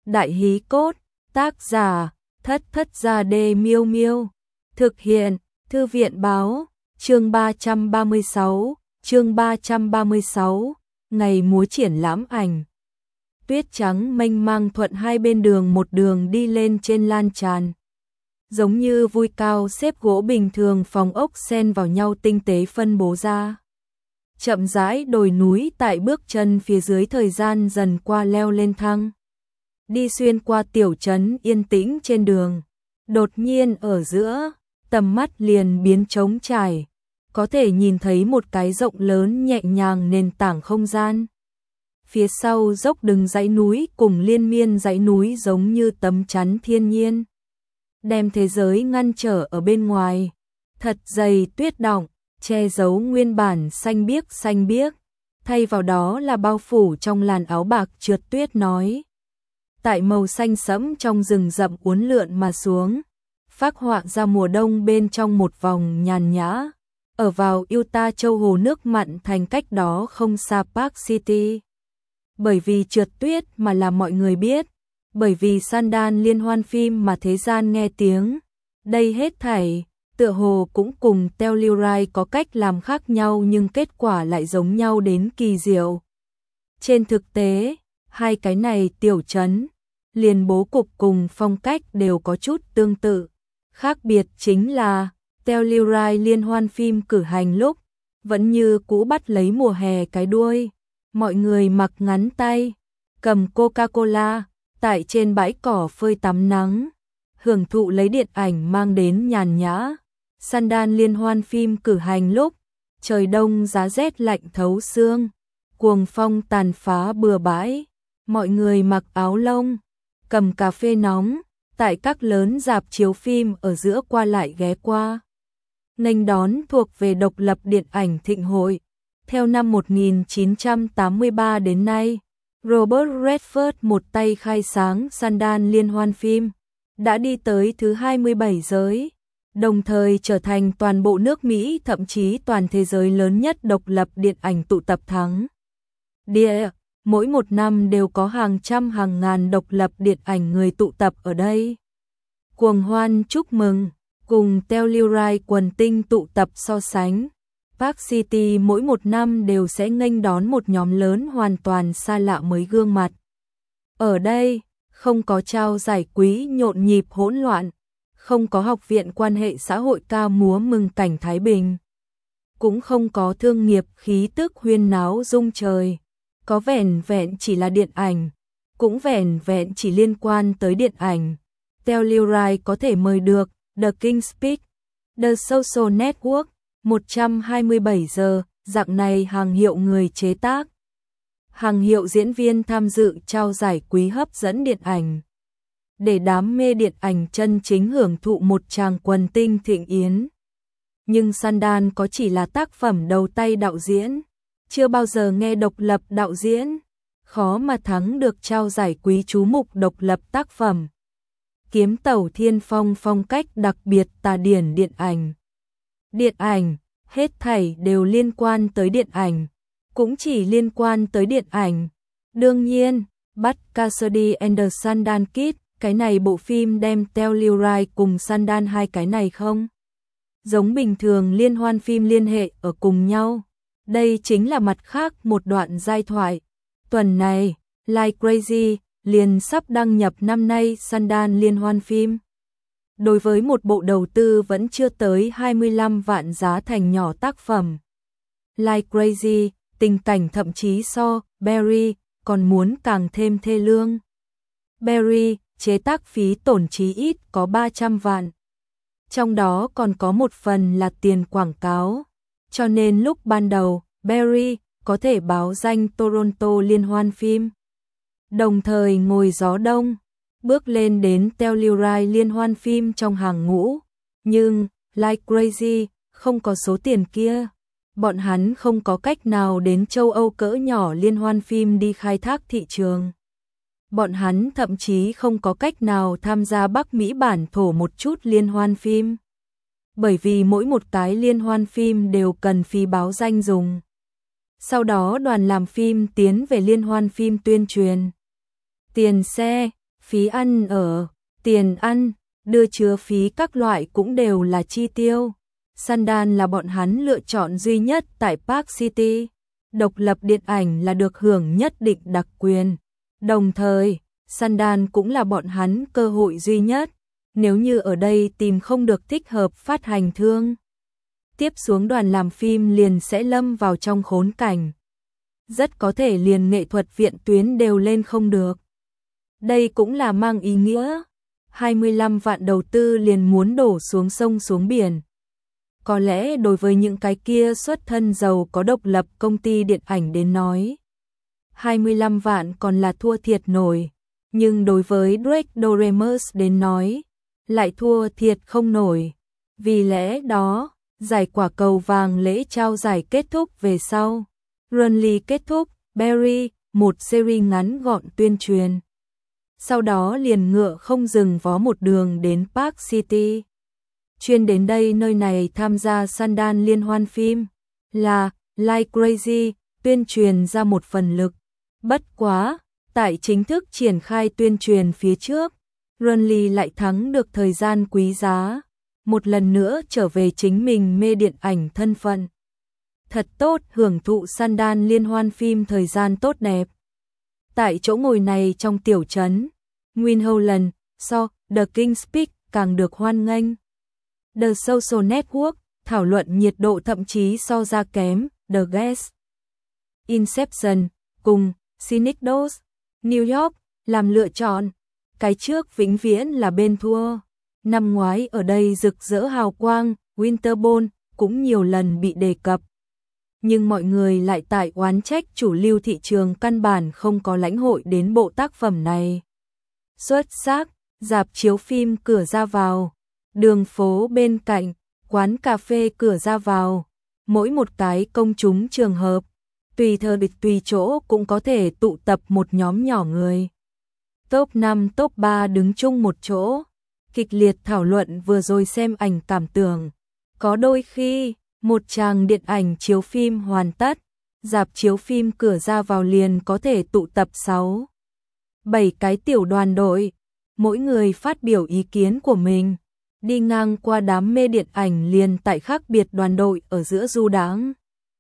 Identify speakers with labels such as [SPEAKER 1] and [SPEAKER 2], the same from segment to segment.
[SPEAKER 1] Đại hí cốt, tác giả, Thất Thất Gia Đê Miêu Miêu. Thực hiện, Thư viện báo, chương 336, ngày múa triển lãm ảnh. Tuyết trắng mênh mang thuận hai bên đường, một đường đi lên trên lan tràn. Giống như vui cao xếp gỗ bình thường, phòng ốc xen vào nhau tinh tế phân bố ra. Chậm rãi đồi núi tại bước chân phía dưới, thời gian dần qua leo lên thăng. Đi xuyên qua tiểu trấn yên tĩnh trên đường. Đột nhiên ở giữa, tầm mắt liền biến trống trải. Có thể nhìn thấy một cái rộng lớn nhẹ nhàng nền tảng không gian. Phía sau dốc đứng dãy núi cùng liên miên dãy núi giống như tấm chắn thiên nhiên, đem thế giới ngăn trở ở bên ngoài. Thật dày tuyết đọng, che giấu nguyên bản xanh biếc, thay vào đó là bao phủ trong làn áo bạc trượt tuyết nói. Tại màu xanh sẫm trong rừng rậm uốn lượn mà xuống, phác họa ra mùa đông bên trong một vòng nhàn nhã. Ở vào Utah, châu hồ nước mặn thành cách đó không xa Park City. Bởi vì trượt tuyết mà làm mọi người biết, bởi vì Sundance liên hoan phim mà thế gian nghe tiếng. Đây hết thảy, tựa hồ cũng cùng Telluride có cách làm khác nhau nhưng kết quả lại giống nhau đến kỳ diệu. Trên thực tế, hai cái này tiểu trấn, liền bố cục cùng phong cách đều có chút tương tự. Khác biệt chính là Telluride liên hoan phim cử hành lúc vẫn như cũ bắt lấy mùa hè cái đuôi. Mọi người mặc ngắn tay, cầm Coca-Cola, tại trên bãi cỏ phơi tắm nắng, hưởng thụ lấy điện ảnh mang đến nhàn nhã. Sundance liên hoan phim cử hành lúc trời đông giá rét lạnh thấu xương, cuồng phong tàn phá bừa bãi, mọi người mặc áo lông, cầm cà phê nóng, tại các lớn rạp chiếu phim ở giữa qua lại ghé qua. Nghênh đón thuộc về độc lập điện ảnh thịnh hội. Theo năm 1983 đến nay, Robert Redford một tay khai sáng Sundance liên hoan phim, đã đi tới thứ 27 giới, đồng thời trở thành toàn bộ nước Mỹ, thậm chí toàn thế giới lớn nhất độc lập điện ảnh tụ tập thắng địa. Mỗi một năm đều có hàng trăm hàng ngàn độc lập điện ảnh người tụ tập ở đây. Cuồng hoan chúc mừng, cùng Telluride quần tinh tụ tập so sánh. Park City mỗi một năm đều sẽ nghênh đón một nhóm lớn hoàn toàn xa lạ mới gương mặt. Ở đây, không có trao giải quý nhộn nhịp hỗn loạn, không có học viện quan hệ xã hội ca múa mừng cảnh Thái Bình, cũng không có thương nghiệp khí tức huyên náo rung trời. Có vẻn vẹn chỉ là điện ảnh, cũng vẻn vẹn chỉ liên quan tới điện ảnh. Telluride có thể mời được The King's Speech, The Social Network, 127 giờ, dạng này hàng hiệu người chế tác, hàng hiệu diễn viên tham dự trao giải quý hấp dẫn điện ảnh. Để đám mê điện ảnh chân chính hưởng thụ một tràng quần tinh thịnh yến. Nhưng Sundance có chỉ là tác phẩm đầu tay đạo diễn, chưa bao giờ nghe độc lập đạo diễn, khó mà thắng được trao giải quý chú mục độc lập tác phẩm. Kiếm tẩu thiên phong, phong cách đặc biệt tà điển điện ảnh. Điện ảnh, hết thảy đều liên quan tới điện ảnh, cũng chỉ liên quan tới điện ảnh. Đương nhiên, Butch Cassidy and the Sundance Kid, cái này bộ phim đem Telluride cùng Sundance hai cái này không giống bình thường liên hoan phim liên hệ ở cùng nhau. Đây chính là mặt khác một đoạn giai thoại. Tuần này, Like Crazy liền sắp đăng nhập năm nay Sundance liên hoan phim. Đối với một bộ đầu tư vẫn chưa tới 25 vạn giá thành nhỏ tác phẩm, Like Crazy, tình cảnh thậm chí so Barry còn muốn càng thêm thê lương. Barry, chế tác phí tổn chí ít có 300 vạn. Trong đó còn có một phần là tiền quảng cáo. Cho nên lúc ban đầu, Barry có thể báo danh Toronto liên hoan phim, đồng thời ngồi gió đông, bước lên đến Telluride liên hoan phim trong hàng ngũ. Nhưng, Like Crazy, không có số tiền kia. Bọn hắn không có cách nào đến châu Âu cỡ nhỏ liên hoan phim đi khai thác thị trường. Bọn hắn thậm chí không có cách nào tham gia Bắc Mỹ bản thổ một chút liên hoan phim. Bởi vì mỗi một cái liên hoan phim đều cần phí báo danh dùng. Sau đó đoàn làm phim tiến về liên hoan phim tuyên truyền. Tiền xe, phí ăn ở, tiền ăn, đưa chứa phí các loại cũng đều là chi tiêu. Sundance là bọn hắn lựa chọn duy nhất tại Park City. Độc lập điện ảnh là được hưởng nhất định đặc quyền. Đồng thời, Sundance cũng là bọn hắn cơ hội duy nhất. Nếu như ở đây tìm không được thích hợp phát hành thương, tiếp xuống đoàn làm phim liền sẽ lâm vào trong khốn cảnh. Rất có thể liền nghệ thuật viện tuyến đều lên không được. Đây cũng là mang ý nghĩa 25 vạn đầu tư liền muốn đổ xuống sông xuống biển. Có lẽ đối với những cái kia xuất thân giàu có độc lập công ty điện ảnh đến nói, 25 vạn còn là thua thiệt nổi, nhưng đối với Drake Doremus đến nói, lại thua thiệt không nổi. Vì lẽ đó, giải quả cầu vàng lễ trao giải kết thúc về sau. Runly kết thúc, Barry, một series ngắn gọn tuyên truyền. Sau đó liền ngựa không dừng vó một đường đến Park City. Chuyên đến đây nơi này tham gia Sundance liên hoan phim là Like Crazy, tuyên truyền ra một phần lực. Bất quá, tại chính thức triển khai tuyên truyền phía trước, Runly lại thắng được thời gian quý giá, một lần nữa trở về chính mình mê điện ảnh thân phận. Thật tốt, hưởng thụ Sundance liên hoan phim thời gian tốt đẹp. Tại chỗ ngồi này trong tiểu trấn, Nguyên Holland, The King's Speak càng được hoan nghênh. The Social Network, thảo luận nhiệt độ thậm chí so ra kém, The Guest. Inception, cùng Synecdoche, New York, làm lựa chọn. Cái trước vĩnh viễn là bên thua. Năm ngoái ở đây rực rỡ hào quang, Winterborn cũng nhiều lần bị đề cập. Nhưng mọi người lại tại oán trách chủ lưu thị trường căn bản không có lãnh hội đến bộ tác phẩm này. Xuất sắc, rạp chiếu phim cửa ra vào, đường phố bên cạnh, quán cà phê cửa ra vào, mỗi một cái công chúng trường hợp, tùy thời tùy chỗ cũng có thể tụ tập một nhóm nhỏ người. Top 5, top 3 đứng chung một chỗ, kịch liệt thảo luận vừa rồi xem ảnh cảm tưởng. Có đôi khi, một tràng điện ảnh chiếu phim hoàn tất, rạp chiếu phim cửa ra vào liền có thể tụ tập 6, 7 cái tiểu đoàn đội, mỗi người phát biểu ý kiến của mình, đi ngang qua đám mê điện ảnh liền tại khác biệt đoàn đội ở giữa du đãng,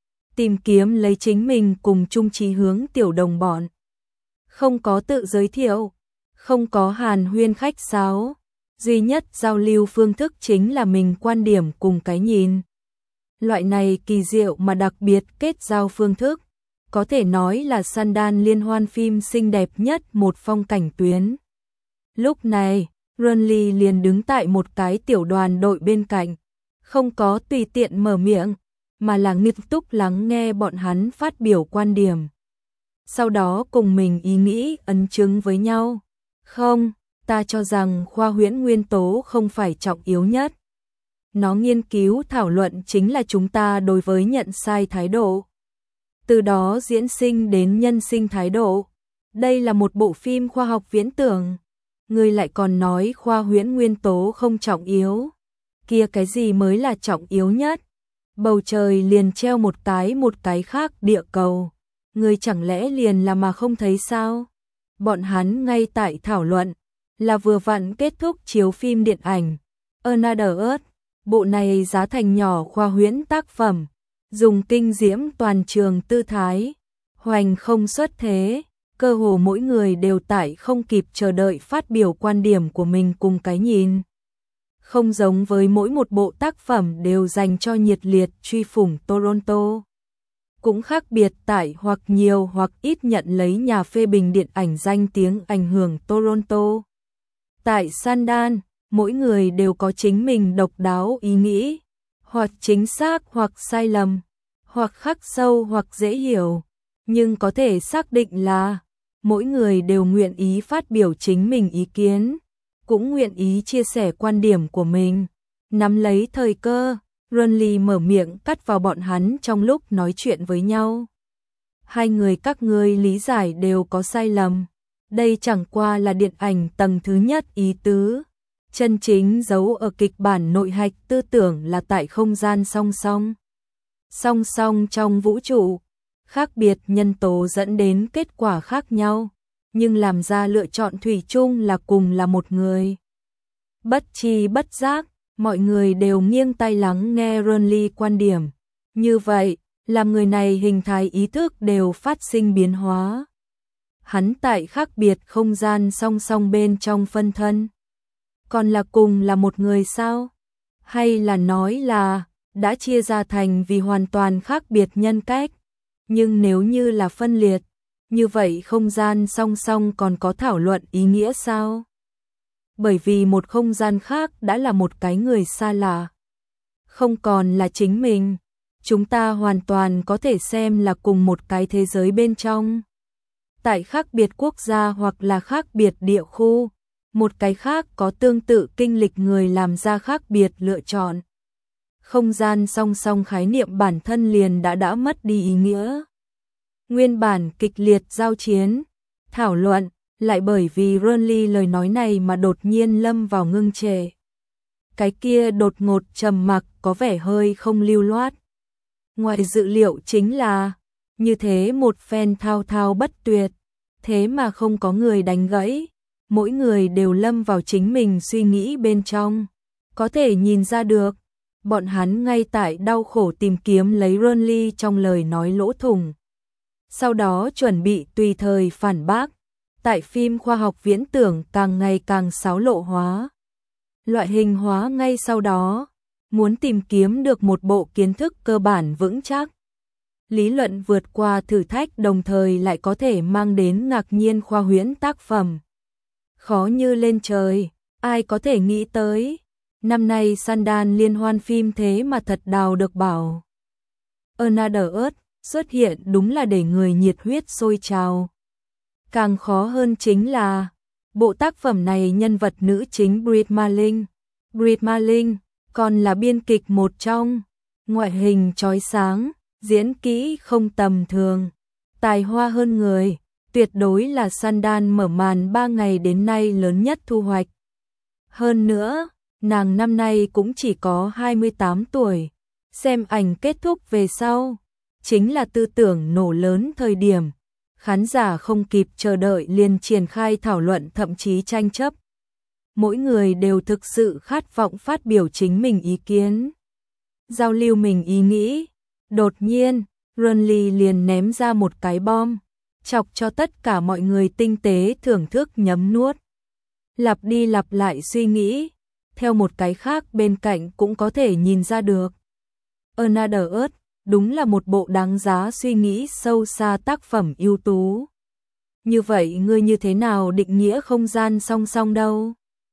[SPEAKER 1] tìm kiếm lấy chính mình cùng chung chí hướng tiểu đồng bọn. Không có tự giới thiệu, không có hàn huyên khách sáo, duy nhất giao lưu phương thức chính là mình quan điểm cùng cái nhìn. Loại này kỳ diệu mà đặc biệt kết giao phương thức, có thể nói là Sundance liên hoan phim xinh đẹp nhất một phong cảnh tuyến. Lúc này, Runly liền đứng tại một cái tiểu đoàn đội bên cạnh, không có tùy tiện mở miệng, mà là nghiêm túc lắng nghe bọn hắn phát biểu quan điểm. Sau đó cùng mình ý nghĩ ấn chứng với nhau. Không, ta cho rằng khoa huyễn nguyên tố không phải trọng yếu nhất. Nó nghiên cứu thảo luận chính là chúng ta đối với nhận sai thái độ. Từ đó diễn sinh đến nhân sinh thái độ. Đây là một bộ phim khoa học viễn tưởng. Người lại còn nói khoa huyễn nguyên tố không trọng yếu. Kia cái gì mới là trọng yếu nhất? Bầu trời liền treo một cái khác địa cầu. Người chẳng lẽ liền là mà không thấy sao? Bọn hắn ngay tại thảo luận, là vừa vặn kết thúc chiếu phim điện ảnh Another Earth. Bộ này giá thành nhỏ khoa huyễn tác phẩm, dùng kinh diễm toàn trường tư thái, hoành không xuất thế, cơ hồ mỗi người đều tại không kịp chờ đợi phát biểu quan điểm của mình cùng cái nhìn. Không giống với mỗi một bộ tác phẩm đều dành cho nhiệt liệt truy phủng Toronto. Cũng khác biệt tại hoặc nhiều hoặc ít nhận lấy nhà phê bình điện ảnh danh tiếng ảnh hưởng Toronto. Tại Sundance, mỗi người đều có chính mình độc đáo ý nghĩ, hoặc chính xác hoặc sai lầm, hoặc khắc sâu hoặc dễ hiểu, nhưng có thể xác định là mỗi người đều nguyện ý phát biểu chính mình ý kiến, cũng nguyện ý chia sẻ quan điểm của mình. Nắm lấy thời cơ, Runly mở miệng cắt vào bọn hắn trong lúc nói chuyện với nhau. Hai người các ngươi lý giải đều có sai lầm. Đây chẳng qua là điện ảnh tầng thứ nhất ý tứ. Chân chính giấu ở kịch bản nội hạch tư tưởng là tại không gian song song. Song song trong vũ trụ, khác biệt nhân tố dẫn đến kết quả khác nhau. nhưng làm ra lựa chọn thủy chung là cùng là một người. Bất tri bất giác, mọi người đều nghiêng tai lắng nghe Renly quan điểm. Như vậy, làm người này hình thái ý thức đều phát sinh biến hóa. Hắn tại khác biệt không gian song song bên trong phân thân. Còn là cùng là một người sao? Hay là nói là đã chia ra thành vì hoàn toàn khác biệt nhân cách? Nhưng nếu như là phân liệt, như vậy không gian song song còn có thảo luận ý nghĩa sao? Bởi vì một không gian khác đã là một cái người xa lạ. Không còn là chính mình. Chúng ta hoàn toàn có thể xem là cùng một cái thế giới bên trong. Tại khác biệt quốc gia hoặc là khác biệt địa khu, một cái khác có tương tự kinh lịch người làm ra khác biệt lựa chọn. Không gian song song khái niệm bản thân liền đã mất đi ý nghĩa. Nguyên bản kịch liệt giao chiến, thảo luận, lại bởi vì Renly lời nói này mà đột nhiên lâm vào ngưng trệ. Cái kia đột ngột trầm mặc có vẻ hơi không lưu loát. Ngoài dự liệu chính là, như thế một phen thao thao bất tuyệt, thế mà không có người đánh gãy, mỗi người đều lâm vào chính mình suy nghĩ bên trong. Có thể nhìn ra được, bọn hắn ngay tại đau khổ tìm kiếm lấy Renly trong lời nói lỗ thủng. Sau đó chuẩn bị tùy thời phản bác, tại phim khoa học viễn tưởng càng ngày càng xáo lộ hóa. Loại hình hóa ngay sau đó, muốn tìm kiếm được một bộ kiến thức cơ bản vững chắc. Lý luận vượt qua thử thách đồng thời lại có thể mang đến ngạc nhiên khoa huyễn tác phẩm. Khó như lên trời, ai có thể nghĩ tới. Năm nay Sundance liên hoan phim thế mà thật đào được bảo. Another Earth xuất hiện đúng là để người nhiệt huyết sôi trào. Càng khó hơn chính là, bộ tác phẩm này nhân vật nữ chính Brit Marling. Brit Marling còn là biên kịch một trong, ngoại hình chói sáng, diễn kỹ không tầm thường, tài hoa hơn người, tuyệt đối là Sundance mở màn 3 ngày đến nay lớn nhất thu hoạch. Hơn nữa, nàng năm nay cũng chỉ có 28 tuổi, xem ảnh kết thúc về sau, chính là tư tưởng nổ lớn thời điểm, khán giả không kịp chờ đợi liền triển khai thảo luận thậm chí tranh chấp. Mỗi người đều thực sự khát vọng phát biểu chính mình ý kiến, giao lưu mình ý nghĩ. Đột nhiên, Renly liền ném ra một cái bom, chọc cho tất cả mọi người tinh tế thưởng thức nhấm nuốt. Lặp đi lặp lại suy nghĩ, theo một cái khác bên cạnh cũng có thể nhìn ra được. Another Earth đúng là một bộ đáng giá suy nghĩ sâu xa tác phẩm ưu tú. Như vậy ngươi như thế nào định nghĩa không gian song song đâu?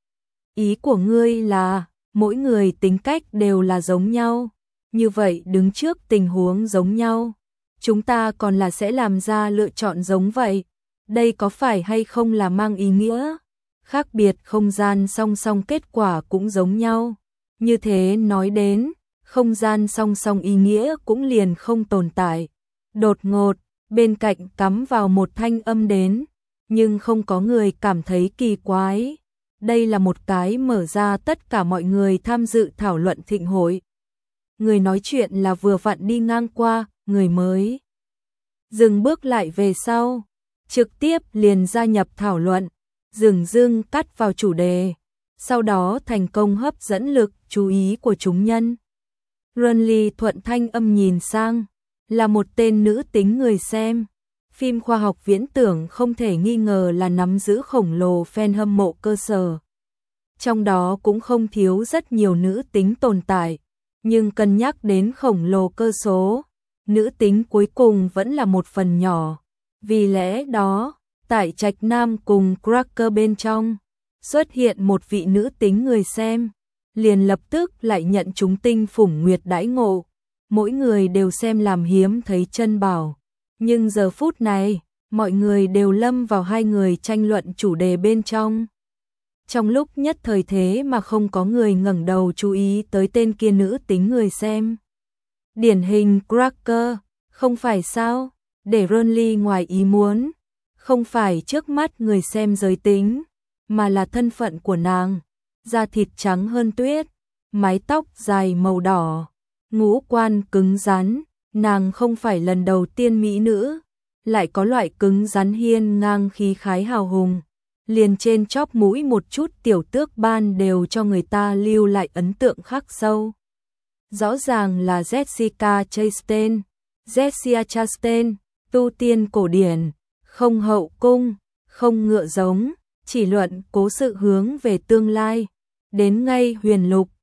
[SPEAKER 1] Ý của ngươi là, mỗi người tính cách đều là giống nhau, như vậy đứng trước tình huống giống nhau, chúng ta còn là sẽ làm ra lựa chọn giống vậy. Đây có phải hay không là mang ý nghĩa? Khác biệt không gian song song kết quả cũng giống nhau. Như thế nói đến, không gian song song ý nghĩa cũng liền không tồn tại. Đột ngột, bên cạnh cắm vào một thanh âm đến, nhưng không có người cảm thấy kỳ quái. Đây là một cái mở ra tất cả mọi người tham dự thảo luận thịnh hội. Người nói chuyện là vừa vặn đi ngang qua, người mới dừng bước lại về sau, trực tiếp liền gia nhập thảo luận, dửng dưng cắt vào chủ đề, sau đó thành công hấp dẫn lực chú ý của chúng nhân. Renly thuận thanh âm nhìn sang, là một tên nữ tính người xem. Phim khoa học viễn tưởng không thể nghi ngờ là nắm giữ khổng lồ fan hâm mộ cơ sở. Trong đó cũng không thiếu rất nhiều nữ tính tồn tại, nhưng cân nhắc đến khổng lồ cơ số, nữ tính cuối cùng vẫn là một phần nhỏ. Vì lẽ đó, tại Trạch Nam cùng Cracker bên trong, xuất hiện một vị nữ tính người xem, liền lập tức lại nhận chúng tinh phủng nguyệt đãi ngộ. Mỗi người đều xem làm hiếm thấy chân bảo. Nhưng giờ phút này, mọi người đều lâm vào hai người tranh luận chủ đề bên trong. Trong lúc nhất thời thế mà không có người ngẩng đầu chú ý tới tên kia nữ tính người xem. Điển hình Cracker, không phải sao? Để Renly ngoài ý muốn, không phải trước mắt người xem giới tính, mà là thân phận của nàng. Da thịt trắng hơn tuyết, mái tóc dài màu đỏ, ngũ quan cứng rắn, nàng không phải lần đầu tiên mỹ nữ, lại có loại cứng rắn hiên ngang khí khái hào hùng. Liền trên chóp mũi một chút tiểu tước ban đều cho người ta lưu lại ấn tượng khắc sâu. Rõ ràng là Jessica Chastain, Jessica Chastain, tu tiên cổ điển, không hậu cung, không ngựa giống, chỉ luận cố sự hướng về tương lai. Đến ngay huyền lục,